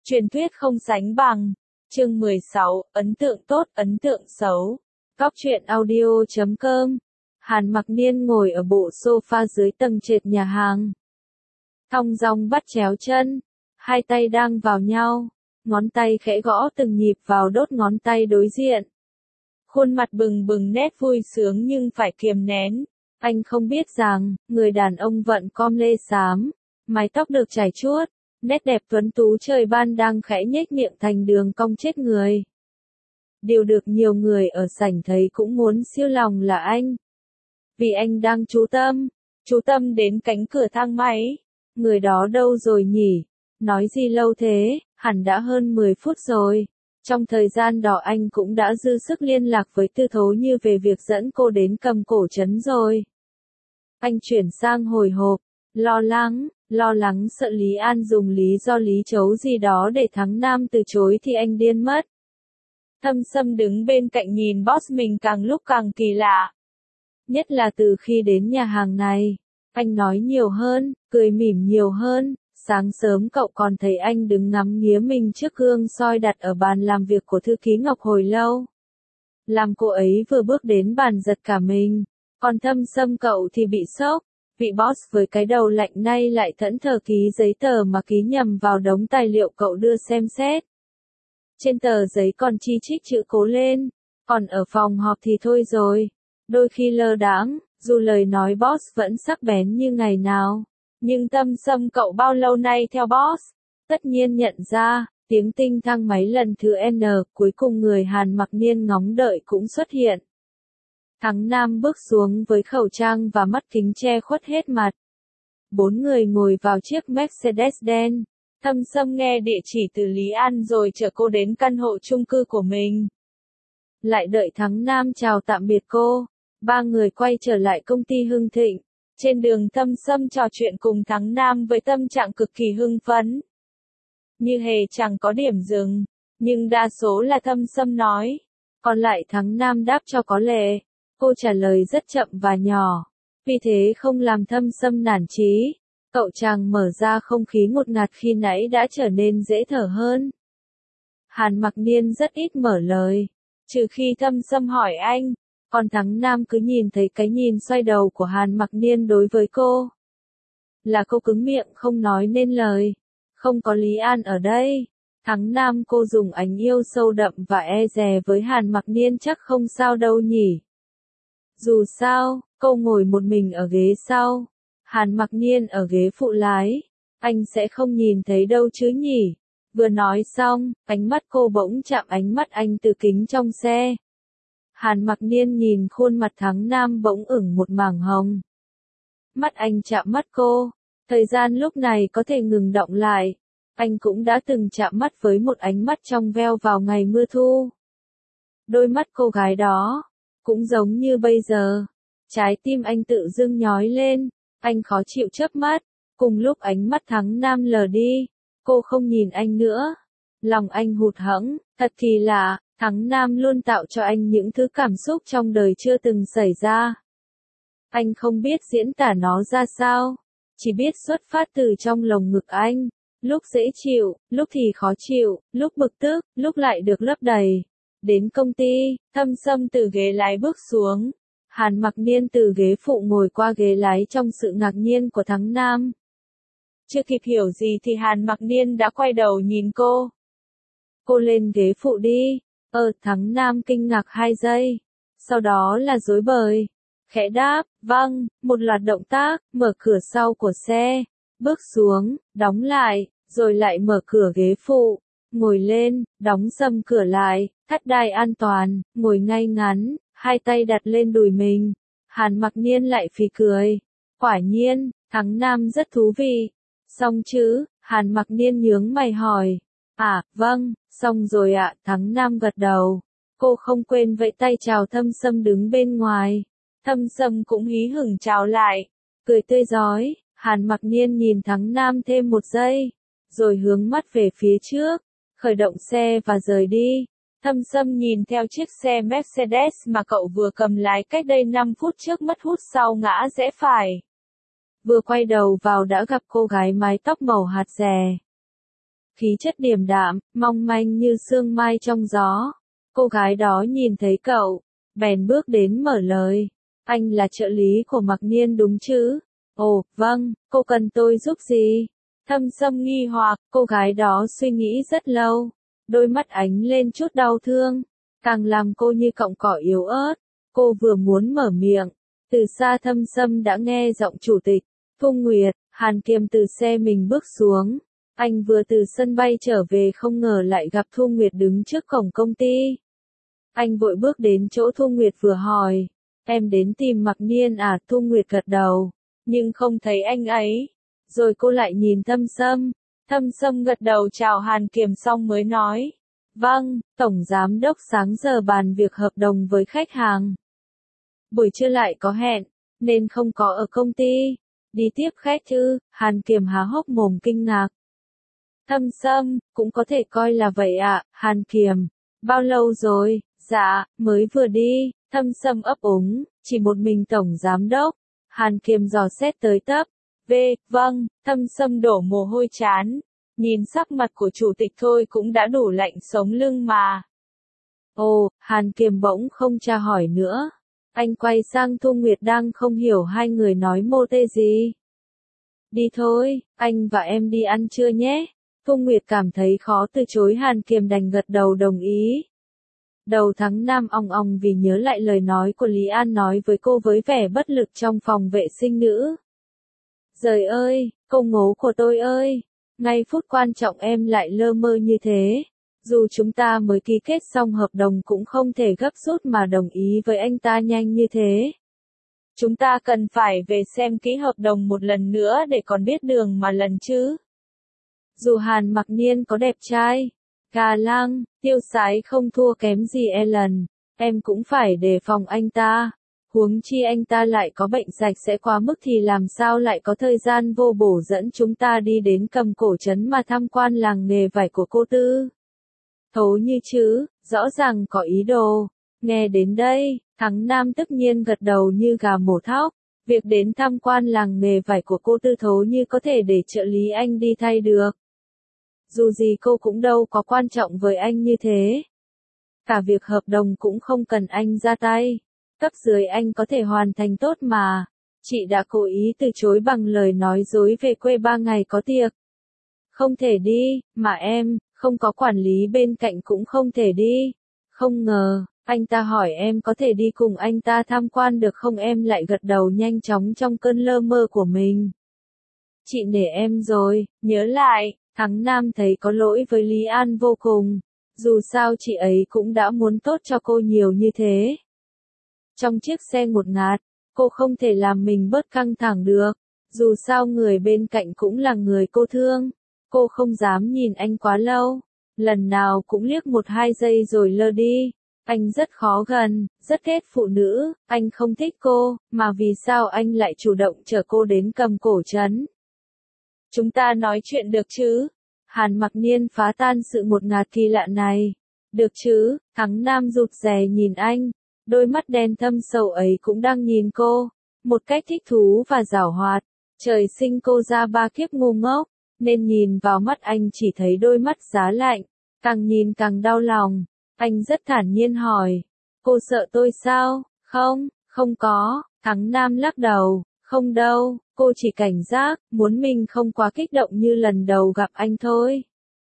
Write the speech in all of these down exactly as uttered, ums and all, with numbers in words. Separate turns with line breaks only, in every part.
Truyền thuyết không sánh bằng. Chương mười sáu, ấn tượng tốt, ấn tượng xấu. Góc truyện audio chấm com. Hàn Mặc Niên ngồi ở bộ sofa dưới tầng trệt nhà hàng. Thong dong bắt chéo chân, hai tay đang vào nhau, ngón tay khẽ gõ từng nhịp vào đốt ngón tay đối diện. Khuôn mặt bừng bừng nét vui sướng nhưng phải kiềm nén. Anh không biết rằng, người đàn ông vận com lê xám, mái tóc được chải chuốt, nét đẹp tuấn tú trời ban đang khẽ nhếch miệng thành đường cong chết người. Điều được nhiều người ở sảnh thấy cũng muốn siêu lòng là anh. Vì anh đang chú tâm, chú tâm đến cánh cửa thang máy. Người đó đâu rồi nhỉ? Nói gì lâu thế, hẳn đã hơn mười phút rồi. Trong thời gian đó anh cũng đã dư sức liên lạc với Tư Thố Như về việc dẫn cô đến cầm cổ trấn rồi. Anh chuyển sang hồi hộp, lo lắng, lo lắng sợ Lý An dùng lý do lý chấu gì đó để Thắng Nam từ chối thì anh điên mất. Thâm Sâm đứng bên cạnh nhìn boss mình càng lúc càng kỳ lạ. Nhất là từ khi đến nhà hàng này, anh nói nhiều hơn, cười mỉm nhiều hơn. Sáng sớm cậu còn thấy anh đứng ngắm nghía mình trước gương soi đặt ở bàn làm việc của thư ký Ngọc hồi lâu. Làm cô ấy vừa bước đến bàn giật cả mình, còn Thâm Sâm cậu thì bị sốc, vị boss với cái đầu lạnh nay lại thẫn thờ ký giấy tờ mà ký nhầm vào đống tài liệu cậu đưa xem xét. Trên tờ giấy còn chi chít chữ cố lên, còn ở phòng họp thì thôi rồi, đôi khi lơ đãng, dù lời nói boss vẫn sắc bén như ngày nào. Nhưng Thâm Sâm cậu bao lâu nay theo boss, tất nhiên nhận ra, tiếng tinh thang máy lần thứ N, cuối cùng người Hàn Mặc Niên ngóng đợi cũng xuất hiện. Thắng Nam bước xuống với khẩu trang và mắt kính che khuất hết mặt. Bốn người ngồi vào chiếc Mercedes đen. Thâm Sâm nghe địa chỉ từ Lý An rồi chở cô đến căn hộ chung cư của mình. Lại đợi Thắng Nam chào tạm biệt cô, ba người quay trở lại công ty Hưng Thịnh. Trên đường Thâm Sâm trò chuyện cùng Thắng Nam với tâm trạng cực kỳ hưng phấn. Như hề chẳng có điểm dừng, nhưng đa số là Thâm Sâm nói. Còn lại Thắng Nam đáp cho có lệ. Cô trả lời rất chậm và nhỏ. Vì thế không làm Thâm Sâm nản chí. Cậu chàng mở ra không khí ngột ngạt khi nãy đã trở nên dễ thở hơn. Hàn Mặc Niên rất ít mở lời. Trừ khi Thâm Sâm hỏi anh. Còn Thắng Nam cứ nhìn thấy cái nhìn xoay đầu của Hàn Mặc Niên đối với cô. Là cô cứng miệng không nói nên lời. Không có Lý An ở đây. Thắng Nam cô dùng ánh yêu sâu đậm và e dè với Hàn Mặc Niên chắc không sao đâu nhỉ. Dù sao, cô ngồi một mình ở ghế sau. Hàn Mặc Niên ở ghế phụ lái. Anh sẽ không nhìn thấy đâu chứ nhỉ. Vừa nói xong, ánh mắt cô bỗng chạm ánh mắt anh từ kính trong xe. Hàn Mặc Niên nhìn khuôn mặt Thắng Nam bỗng ửng một mảng hồng. Mắt anh chạm mắt cô. Thời gian lúc này có thể ngừng động lại. Anh cũng đã từng chạm mắt với một ánh mắt trong veo vào ngày mưa thu. Đôi mắt cô gái đó, cũng giống như bây giờ. Trái tim anh tự dưng nhói lên. Anh khó chịu chớp mắt. Cùng lúc ánh mắt Thắng Nam lờ đi. Cô không nhìn anh nữa. Lòng anh hụt hẫng, thật kỳ lạ. Thắng Nam luôn tạo cho anh những thứ cảm xúc trong đời chưa từng xảy ra. Anh không biết diễn tả nó ra sao, chỉ biết xuất phát từ trong lồng ngực anh, lúc dễ chịu, lúc thì khó chịu, lúc bực tức, lúc lại được lấp đầy. Đến công ty, Thâm Sâm từ ghế lái bước xuống, Hàn Mặc Niên từ ghế phụ ngồi qua ghế lái trong sự ngạc nhiên của Thắng Nam. Chưa kịp hiểu gì thì Hàn Mặc Niên đã quay đầu nhìn cô. Cô lên ghế phụ đi. Ờ, Thắng Nam kinh ngạc hai giây. Sau đó là rối bời. Khẽ đáp, vâng, một loạt động tác, mở cửa sau của xe, bước xuống, đóng lại, rồi lại mở cửa ghế phụ, ngồi lên, đóng sầm cửa lại, thắt đai an toàn, ngồi ngay ngắn, hai tay đặt lên đùi mình. Hàn Mặc Niên lại phì cười. Quả nhiên, Thắng Nam rất thú vị. Xong chứ, Hàn Mặc Niên nhướng mày hỏi. À, vâng, xong rồi ạ, Thắng Nam gật đầu. Cô không quên vẫy tay chào Thâm Sâm đứng bên ngoài. Thâm Sâm cũng hí hửng chào lại. Cười tươi rói, Hàn Mặc Niên nhìn Thắng Nam thêm một giây. Rồi hướng mắt về phía trước, khởi động xe và rời đi. Thâm Sâm nhìn theo chiếc xe Mercedes mà cậu vừa cầm lái cách đây năm phút trước mất hút sau ngã rẽ phải. Vừa quay đầu vào đã gặp cô gái mái tóc màu hạt rẻ. khí chất điềm đạm, mong manh như sương mai trong gió. Cô gái đó nhìn thấy cậu, bèn bước đến mở lời. Anh là trợ lý của Mặc Niên đúng chứ? Ồ, vâng, cô cần tôi giúp gì? Thâm Sâm nghi hoặc, cô gái đó suy nghĩ rất lâu. Đôi mắt ánh lên chút đau thương, càng làm cô như cọng cỏ yếu ớt. Cô vừa muốn mở miệng, từ xa Thâm Sâm đã nghe giọng chủ tịch. Thu Nguyệt, Hàn Kiềm từ xe mình bước xuống. Anh vừa từ sân bay trở về không ngờ lại gặp Thu Nguyệt đứng trước cổng công ty. Anh vội bước đến chỗ Thu Nguyệt vừa hỏi. Em đến tìm Mặc Niên à? Thu Nguyệt gật đầu, nhưng không thấy anh ấy. Rồi cô lại nhìn Thâm Sâm. Thâm Sâm gật đầu chào Hàn Kiềm xong mới nói. Vâng, Tổng Giám Đốc sáng giờ bàn việc hợp đồng với khách hàng. Buổi trưa lại có hẹn, nên không có ở công ty. Đi tiếp khách chứ? Hàn Kiềm há hốc mồm kinh ngạc. Thâm Sâm, cũng có thể coi là vậy ạ. Hàn Kiềm, bao lâu rồi? Dạ, mới vừa đi. Thâm Sâm ấp úng, chỉ một mình Tổng Giám Đốc. Hàn Kiềm dò xét tới tấp. V, vâng, Thâm Sâm đổ mồ hôi chán. Nhìn sắc mặt của chủ tịch thôi cũng đã đủ lạnh sống lưng mà. Ồ, Hàn Kiềm bỗng không tra hỏi nữa. Anh quay sang Thu Nguyệt đang không hiểu hai người nói mô tê gì. Đi thôi, anh và em đi ăn trưa nhé. Thu Nguyệt cảm thấy khó từ chối, Hàn Kiềm đành gật đầu đồng ý. Đầu tháng năm ong ong vì nhớ lại lời nói của Lý An nói với cô với vẻ bất lực trong phòng vệ sinh nữ. Giời ơi, cô ngố của tôi ơi, ngay phút quan trọng em lại lơ mơ như thế. Dù chúng ta mới ký kết xong hợp đồng cũng không thể gấp rút mà đồng ý với anh ta nhanh như thế. Chúng ta cần phải về xem kỹ hợp đồng một lần nữa để còn biết đường mà lần chứ. Dù Hàn Mặc Niên có đẹp trai, gà lang, tiêu sái không thua kém gì Ellen, em cũng phải đề phòng anh ta. Huống chi anh ta lại có bệnh sạch sẽ quá mức thì làm sao lại có thời gian vô bổ dẫn chúng ta đi đến Cầm Cổ Trấn mà tham quan làng nghề vải của cô Tư. Thố như chứ, rõ ràng có ý đồ. Nghe đến đây, Thắng Nam tất nhiên gật đầu như gà mổ thóc. Việc đến tham quan làng nghề vải của cô Tư Thố như có thể để trợ lý anh đi thay được. Dù gì cô cũng đâu có quan trọng với anh như thế. Cả việc hợp đồng cũng không cần anh ra tay. Cấp dưới anh có thể hoàn thành tốt mà. Chị đã cố ý từ chối bằng lời nói dối về quê ba ngày có tiệc. Không thể đi, mà em, không có quản lý bên cạnh cũng không thể đi. Không ngờ, anh ta hỏi em có thể đi cùng anh ta tham quan được không, em lại gật đầu nhanh chóng trong cơn lơ mơ của mình. Chị nể em rồi, nhớ lại, Thắng Nam thấy có lỗi với Lý An vô cùng. Dù sao chị ấy cũng đã muốn tốt cho cô nhiều như thế. Trong chiếc xe ngột ngạt, cô không thể làm mình bớt căng thẳng được. Dù sao người bên cạnh cũng là người cô thương. Cô không dám nhìn anh quá lâu. Lần nào cũng liếc một hai giây rồi lơ đi. Anh rất khó gần, rất ghét phụ nữ. Anh không thích cô, mà vì sao anh lại chủ động chở cô đến Cầm Cổ Trấn? Chúng ta nói chuyện được chứ? Hàn Mặc Niên phá tan sự ngột ngạt kỳ lạ này. Được chứ? Thắng Nam rụt rè nhìn anh. Đôi mắt đen thâm sâu ấy cũng đang nhìn cô. Một cách thích thú và giảo hoạt. Trời sinh cô ra ba kiếp ngu ngốc. Nên nhìn vào mắt anh chỉ thấy đôi mắt giá lạnh. Càng nhìn càng đau lòng. Anh rất thản nhiên hỏi. Cô sợ tôi sao? Không, không có. Thắng Nam lắc đầu. Không đâu, cô chỉ cảnh giác, muốn mình không quá kích động như lần đầu gặp anh thôi.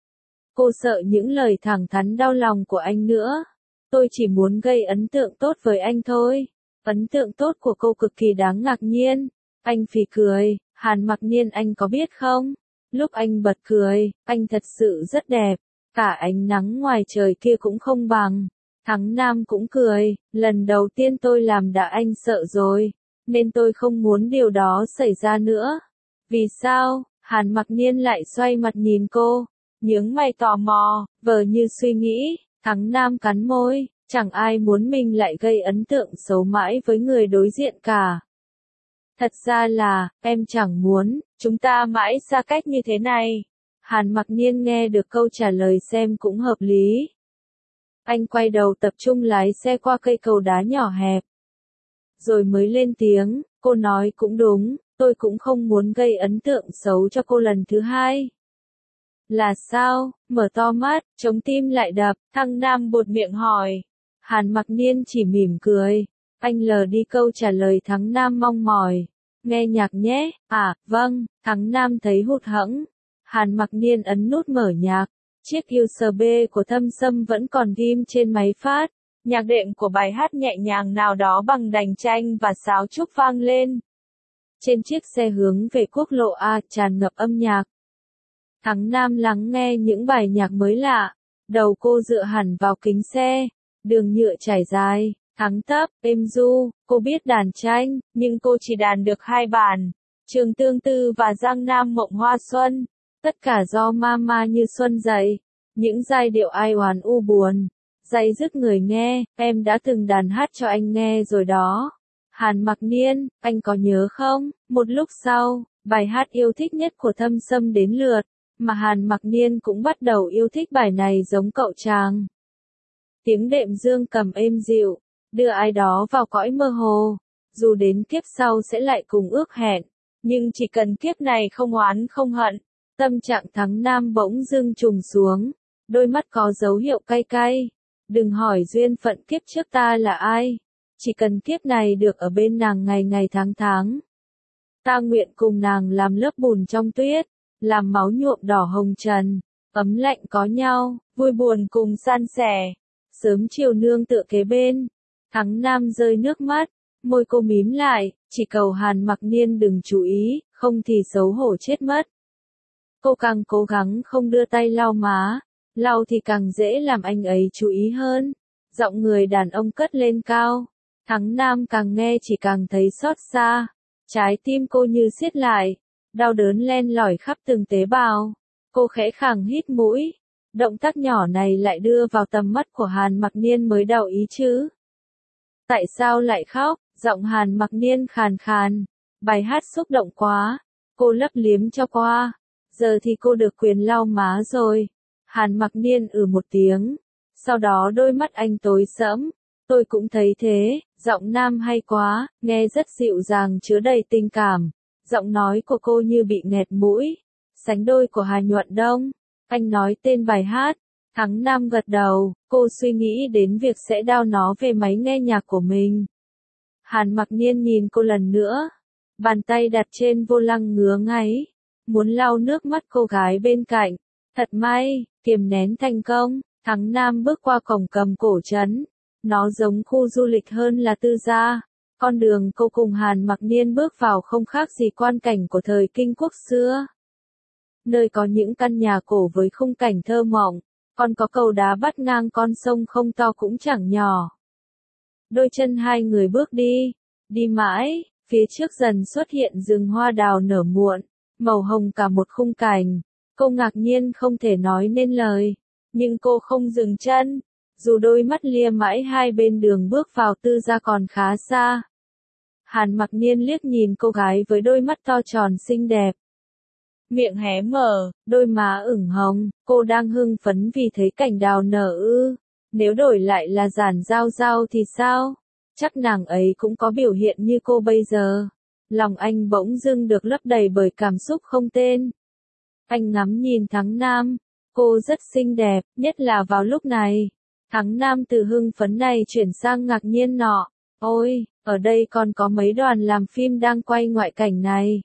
Cô sợ những lời thẳng thắn đau lòng của anh nữa. Tôi chỉ muốn gây ấn tượng tốt với anh thôi. Ấn tượng tốt của cô cực kỳ đáng ngạc nhiên. Anh phì cười, Hàn Mặc Niên anh có biết không? Lúc anh bật cười, anh thật sự rất đẹp. Cả ánh nắng ngoài trời kia cũng không bằng. Thắng Nam cũng cười, lần đầu tiên tôi làm đã anh sợ rồi. Nên tôi không muốn điều đó xảy ra nữa. Vì sao? Hàn Mặc Niên lại xoay mặt nhìn cô. Nhướng mày tò mò, vờ như suy nghĩ. Thắng Nam cắn môi. Chẳng ai muốn mình lại gây ấn tượng xấu mãi với người đối diện cả. Thật ra là, em chẳng muốn, chúng ta mãi xa cách như thế này. Hàn Mặc Niên nghe được câu trả lời xem cũng hợp lý. Anh quay đầu tập trung lái xe qua cây cầu đá nhỏ hẹp. Rồi mới lên tiếng, cô nói cũng đúng, tôi cũng không muốn gây ấn tượng xấu cho cô lần thứ hai. Là sao? Mở to mắt, chống tim lại đập, thăng nam buột miệng hỏi. Hàn Mặc Niên chỉ mỉm cười. Anh lờ đi câu trả lời thắng nam mong mỏi. Nghe nhạc nhé, à, vâng, thắng nam thấy hụt hẫng. Hàn Mặc Niên ấn nút mở nhạc. Chiếc u ét bê của Thâm Sâm vẫn còn ghim trên máy phát. Nhạc đệm của bài hát nhẹ nhàng nào đó bằng đành tranh và sáo trúc vang lên. Trên chiếc xe hướng về quốc lộ A tràn ngập âm nhạc. Thắng Nam lắng nghe những bài nhạc mới lạ. Đầu cô dựa hẳn vào kính xe. Đường nhựa trải dài, thắng tấp, êm du. Cô biết đàn tranh, nhưng cô chỉ đàn được hai bản. Trường Tương Tư và Giang Nam Mộng Hoa Xuân. Tất cả do Mama Như Xuân dạy. Những giai điệu ai oán u buồn. Day dứt người nghe, em đã từng đàn hát cho anh nghe rồi đó. Hàn Mặc Niên, anh có nhớ không? Một lúc sau, bài hát yêu thích nhất của Thâm Sâm đến lượt, mà Hàn Mặc Niên cũng bắt đầu yêu thích bài này giống cậu chàng. Tiếng đệm dương cầm êm dịu, đưa ai đó vào cõi mơ hồ. Dù đến kiếp sau sẽ lại cùng ước hẹn, nhưng chỉ cần kiếp này không oán không hận. Tâm trạng Thắng Nam bỗng dưng trùng xuống, đôi mắt có dấu hiệu cay cay. Đừng hỏi duyên phận kiếp trước ta là ai, chỉ cần kiếp này được ở bên nàng ngày ngày tháng tháng. Ta nguyện cùng nàng làm lớp bùn trong tuyết, làm máu nhuộm đỏ hồng trần, ấm lạnh có nhau, vui buồn cùng san sẻ. Sớm chiều nương tựa kế bên, Thắng Nam rơi nước mắt, môi cô mím lại, chỉ cầu Hàn Mặc Niên đừng chú ý, không thì xấu hổ chết mất. Cô càng cố gắng không đưa tay lau má. Lau thì càng dễ làm anh ấy chú ý hơn. Giọng người đàn ông cất lên cao. Thắng Nam càng nghe chỉ càng thấy xót xa. Trái tim cô như siết lại. Đau đớn len lỏi khắp từng tế bào. Cô khẽ khàng hít mũi. Động tác nhỏ này lại đưa vào tầm mắt của Hàn Mặc Niên mới đầu ý chứ. Tại sao lại khóc? Giọng Hàn Mặc Niên khàn khàn. Bài hát xúc động quá. Cô lấp liếm cho qua. Giờ thì cô được quyền lau má rồi. Hàn Mặc Niên ừ một tiếng, sau đó đôi mắt anh tối sẫm. Tôi cũng thấy thế, giọng nam hay quá, nghe rất dịu dàng chứa đầy tình cảm. Giọng nói của cô như bị nghẹt mũi, sánh đôi của Hà Nhuận Đông. Anh nói tên bài hát, Thắng Nam gật đầu, cô suy nghĩ đến việc sẽ đao nó về máy nghe nhạc của mình. Hàn Mặc Niên nhìn cô lần nữa, bàn tay đặt trên vô lăng ngứa ngáy, muốn lau nước mắt cô gái bên cạnh. Thật may, kiềm nén thành công, Thắng Nam bước qua cổng cầm cổ trấn. Nó giống khu du lịch hơn là tư gia. Con đường cô cùng Hàn Mặc Niên bước vào không khác gì quan cảnh của thời Kinh Quốc xưa. Nơi có những căn nhà cổ với khung cảnh thơ mộng, còn có cầu đá bắt ngang con sông không to cũng chẳng nhỏ. Đôi chân hai người bước đi, đi mãi, phía trước dần xuất hiện rừng hoa đào nở muộn, màu hồng cả một khung cảnh. Cô ngạc nhiên không thể nói nên lời, nhưng cô không dừng chân, dù đôi mắt lia mãi hai bên đường bước vào tư gia còn khá xa. Hàn Mặc Niên liếc nhìn cô gái với đôi mắt to tròn xinh đẹp. Miệng hé mở, đôi má ửng hồng, cô đang hưng phấn vì thấy cảnh đào nở ư. Nếu đổi lại là Giản Giao Giao thì sao? Chắc nàng ấy cũng có biểu hiện như cô bây giờ. Lòng anh bỗng dưng được lấp đầy bởi cảm xúc không tên. Anh ngắm nhìn Thắng Nam, cô rất xinh đẹp, nhất là vào lúc này. Thắng Nam từ hưng phấn này chuyển sang ngạc nhiên nọ. Ôi, ở đây còn có mấy đoàn làm phim đang quay ngoại cảnh này.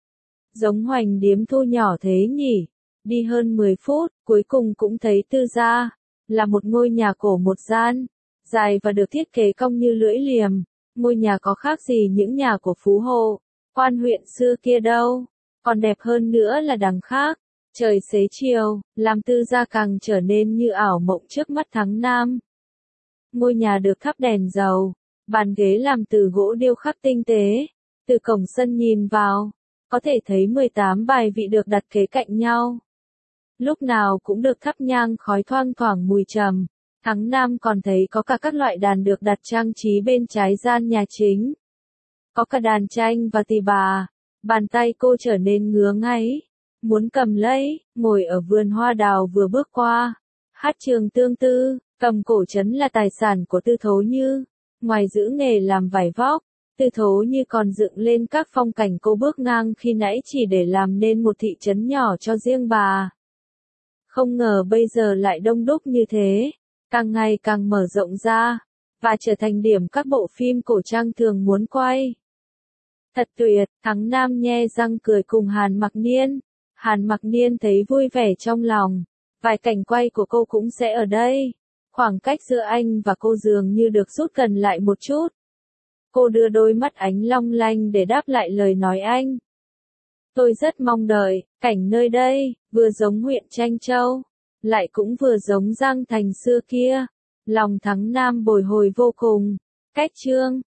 Giống Hoành Điếm Thu nhỏ thế nhỉ? Đi hơn mười phút, cuối cùng cũng thấy tư gia. Là một ngôi nhà cổ một gian, dài và được thiết kế cong như lưỡi liềm. Ngôi nhà có khác gì những nhà của Phú Hộ, Quan huyện xưa kia đâu. Còn đẹp hơn nữa là đằng khác. Trời xế chiều, làm tư gia càng trở nên như ảo mộng trước mắt Thắng Nam. Ngôi nhà được thắp đèn dầu, bàn ghế làm từ gỗ điêu khắc tinh tế. Từ cổng sân nhìn vào, có thể thấy mười tám bài vị được đặt kế cạnh nhau. Lúc nào cũng được thắp nhang khói thoang thoảng mùi trầm. Thắng Nam còn thấy có cả các loại đàn được đặt trang trí bên trái gian nhà chính. Có cả đàn tranh và tỳ bà. Bàn tay cô trở nên ngứa ngáy, muốn cầm lấy, ngồi ở vườn hoa đào vừa bước qua. Hát Trường Tương Tư, cầm cổ trấn là tài sản của Tư Thố Như. Ngoài giữ nghề làm vải vóc, Tư Thố Như còn dựng lên các phong cảnh cô bước ngang khi nãy chỉ để làm nên một thị trấn nhỏ cho riêng bà. Không ngờ bây giờ lại đông đúc như thế, càng ngày càng mở rộng ra, và trở thành điểm các bộ phim cổ trang thường muốn quay. Thật tuyệt, Thắng Nam nhe răng cười cùng Hàn Mặc Niên. Hàn Mặc Niên thấy vui vẻ trong lòng, vài cảnh quay của cô cũng sẽ ở đây. Khoảng cách giữa anh và cô dường như được rút gần lại một chút. Cô đưa đôi mắt ánh long lanh để đáp lại lời nói anh. Tôi rất mong đợi, cảnh nơi đây, vừa giống huyện Tranh Châu, lại cũng vừa giống Giang Thành xưa kia. Lòng Thắng Nam bồi hồi vô cùng. Cách chương